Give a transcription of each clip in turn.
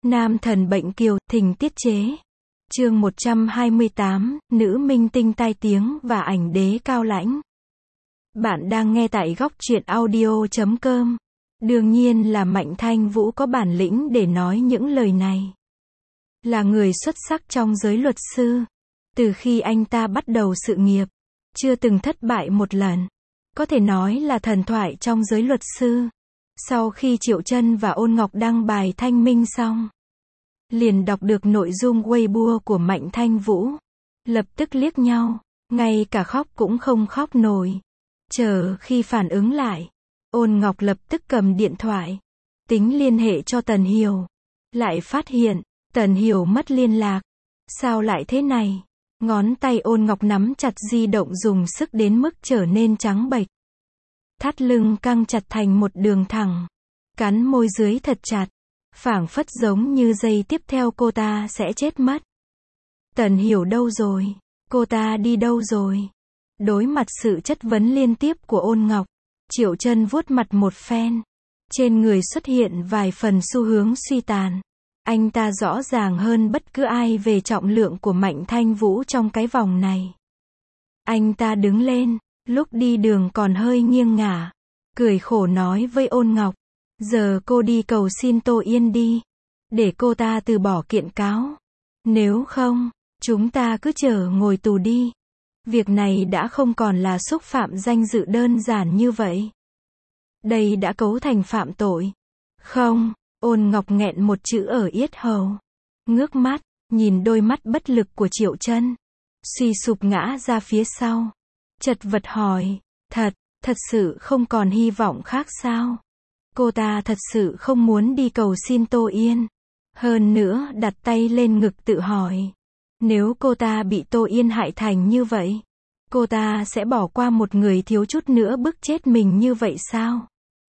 Nam thần bệnh kiều, thỉnh tiết chế. Chương 128, nữ minh tinh tai tiếng và ảnh đế cao lãnh. Bạn đang nghe tại góc truyện audio.com. Đương nhiên là Mạnh Thanh Vũ có bản lĩnh để nói những lời này. Là người xuất sắc trong giới luật sư. Từ khi anh ta bắt đầu sự nghiệp, chưa từng thất bại một lần. Có thể nói là thần thoại trong giới luật sư. Sau khi Triệu Chân và Ôn Ngọc đăng bài thanh minh xong, liền đọc được nội dung Weibo của Mạnh Thanh Vũ. Lập tức liếc nhau, ngay cả khóc cũng không khóc nổi. Chờ khi phản ứng lại, Ôn Ngọc lập tức cầm điện thoại, tính liên hệ cho Tần Hiểu. Lại phát hiện, Tần Hiểu mất liên lạc. Sao lại thế này? Ngón tay Ôn Ngọc nắm chặt di động dùng sức đến mức trở nên trắng bệch. Thắt lưng căng chặt thành một đường thẳng. Cắn môi dưới thật chặt. Phảng phất giống như giây tiếp theo cô ta sẽ chết mất. Tần Hiểu đâu rồi? Cô ta đi đâu rồi? Đối mặt sự chất vấn liên tiếp của Ôn Ngọc, Triệu Chân vuốt mặt một phen. Trên người xuất hiện vài phần xu hướng suy tàn. Anh ta rõ ràng hơn bất cứ ai về trọng lượng của Mạnh Thanh Vũ trong cái vòng này. Anh ta đứng lên, lúc đi đường còn hơi nghiêng ngả, cười khổ nói với Ôn Ngọc, giờ cô đi cầu xin Tô Yên đi, để cô ta từ bỏ kiện cáo. Nếu không, chúng ta cứ chờ ngồi tù đi. Việc này đã không còn là xúc phạm danh dự đơn giản như vậy. Đây đã cấu thành phạm tội. Không, Ôn Ngọc nghẹn một chữ ở yết hầu. Ngước mắt, nhìn đôi mắt bất lực của Triệu Chân. Suy sụp ngã ra phía sau. Chật vật hỏi, thật sự không còn hy vọng khác sao? Cô ta thật sự không muốn đi cầu xin Tô Yên. Hơn nữa đặt tay lên ngực tự hỏi. Nếu cô ta bị Tô Yên hại thành như vậy, cô ta sẽ bỏ qua một người thiếu chút nữa bức chết mình như vậy sao?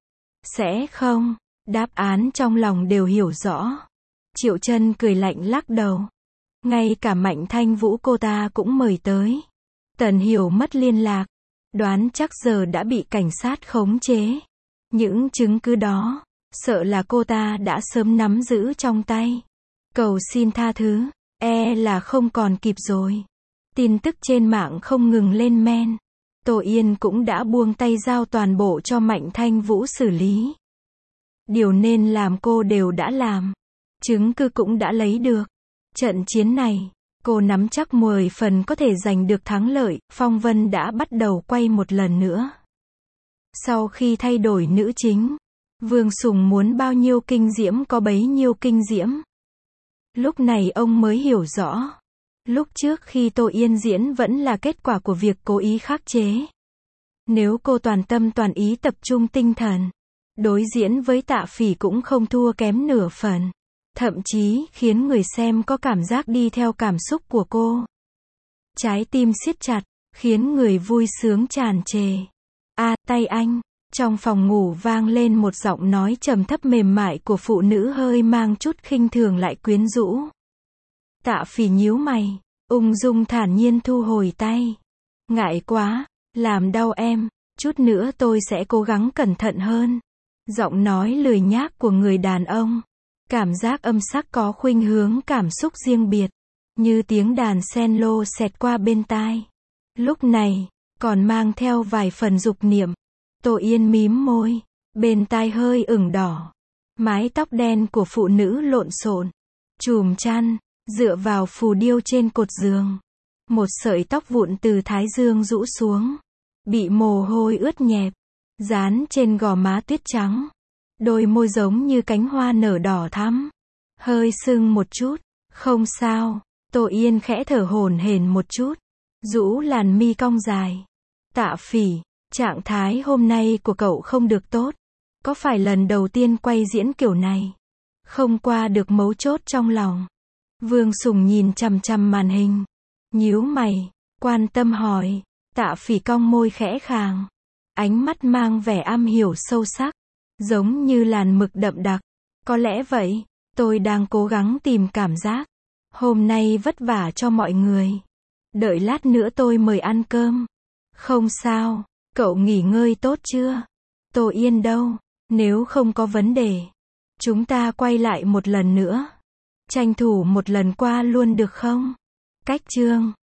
Sẽ không. Đáp án trong lòng đều hiểu rõ. Triệu Chân cười lạnh lắc đầu. Ngay cả Mạnh Thanh Vũ cô ta cũng mời tới. Tần Hiểu mất liên lạc. Đoán chắc giờ đã bị cảnh sát khống chế. Những chứng cứ đó, sợ là cô ta đã sớm nắm giữ trong tay. Cầu xin tha thứ, là không còn kịp rồi. Tin tức trên mạng không ngừng lên men. Tô Yên cũng đã buông tay giao toàn bộ cho Mạnh Thanh Vũ xử lý. Điều nên làm cô đều đã làm. Chứng cứ cũng đã lấy được. Trận chiến này, cô nắm chắc 10 phần có thể giành được thắng lợi. Phong vân đã bắt đầu quay một lần nữa. Sau khi thay đổi nữ chính, Vương Sùng muốn bao nhiêu kinh diễm có bấy nhiêu kinh diễm. Lúc này ông mới hiểu rõ. Lúc trước khi Tô Yên diễn vẫn là kết quả của việc cố ý khắc chế. Nếu cô toàn tâm toàn ý tập trung tinh thần, đối diễn với Tạ Phỉ cũng không thua kém nửa phần. Thậm chí khiến người xem có cảm giác đi theo cảm xúc của cô. Trái tim siết chặt, khiến người vui sướng tràn trề. Tay anh. Trong phòng ngủ vang lên một giọng nói trầm thấp mềm mại của phụ nữ hơi mang chút khinh thường lại quyến rũ. Tạ Phỉ nhíu mày, ung dung thản nhiên thu hồi tay. Ngại quá, làm đau em, chút nữa tôi sẽ cố gắng cẩn thận hơn. Giọng nói lười nhác của người đàn ông. Cảm giác âm sắc có khuynh hướng cảm xúc riêng biệt. Như tiếng đàn cello xẹt qua bên tai. Lúc này, còn mang theo vài phần dục niệm. Tô Yên mím môi, bên tai hơi ửng đỏ. Mái tóc đen của phụ nữ lộn xộn, chùm chăn, dựa vào phù điêu trên cột giường. Một sợi tóc vụn từ thái dương rũ xuống, bị mồ hôi ướt nhẹp, dán trên gò má tuyết trắng. Đôi môi giống như cánh hoa nở đỏ thắm, hơi sưng một chút. Không sao. Tô Yên khẽ thở hổn hển một chút, rũ làn mi cong dài. Tạ Phỉ, trạng thái hôm nay của cậu không được tốt. Có phải lần đầu tiên quay diễn kiểu này? Không qua được mấu chốt trong lòng. Vương Sùng nhìn chằm chằm màn hình, nhíu mày, quan tâm hỏi. Tạ Phỉ cong môi khẽ khàng, ánh mắt mang vẻ am hiểu sâu sắc, giống như làn mực đậm đặc. Có lẽ vậy, tôi đang cố gắng tìm cảm giác. Hôm nay vất vả cho mọi người. Đợi lát nữa tôi mời ăn cơm. Không sao, cậu nghỉ ngơi tốt chưa? Tô Yên đâu? Nếu không có vấn đề, chúng ta quay lại một lần nữa. Tranh thủ một lần qua luôn được không? Cách chương